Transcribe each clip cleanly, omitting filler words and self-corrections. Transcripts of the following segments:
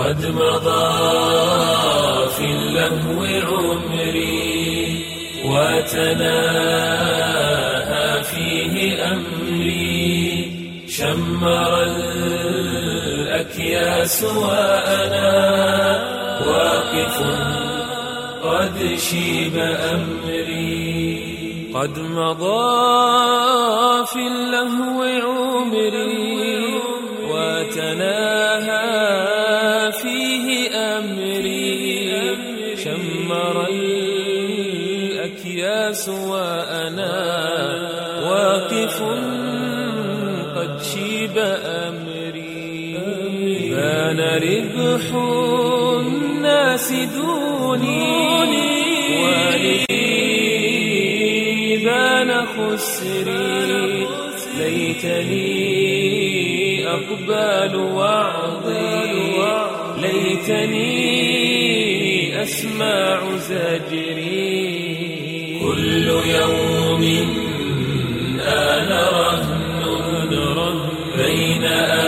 قد مضى في اللهو عمري وتناهى فيه أمري، شمر الأكياس وأنا واقف قد شيب أمري. قد مضى في اللهو عمري وتناهى فيه أمري، شمر الأكياس وأنا واقف قد شيب أمري. بان ربح الناس دوني ولي بان خسري، ليتني أقبل وعظي، ليتني أسمع زجري. كل يوم أنا رهن بين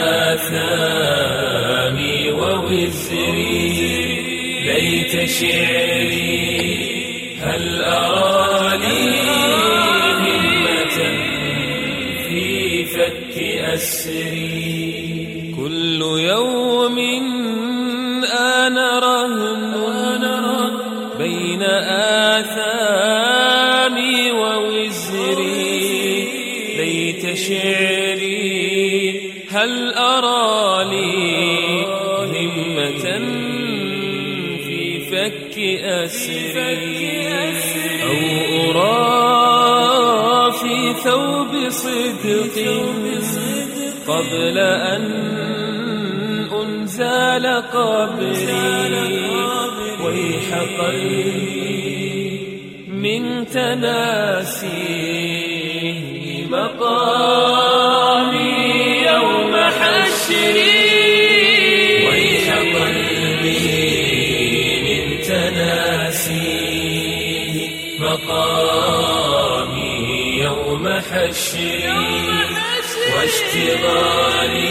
آثامي ووزري، ليت شعري هل أرى لي همة في فك أسري. كل يوم أنا رهن بين آثامي ووزري، ليت شعري هل أرى لي همة في فك أسري. أو أرى في ثوب صدق قبل أن أنزل قبري، ويح قلبي من تناسيه مقامي يوم حشري. ويح قلبي من تناسيه مقامي يوم حشري، واشتغالي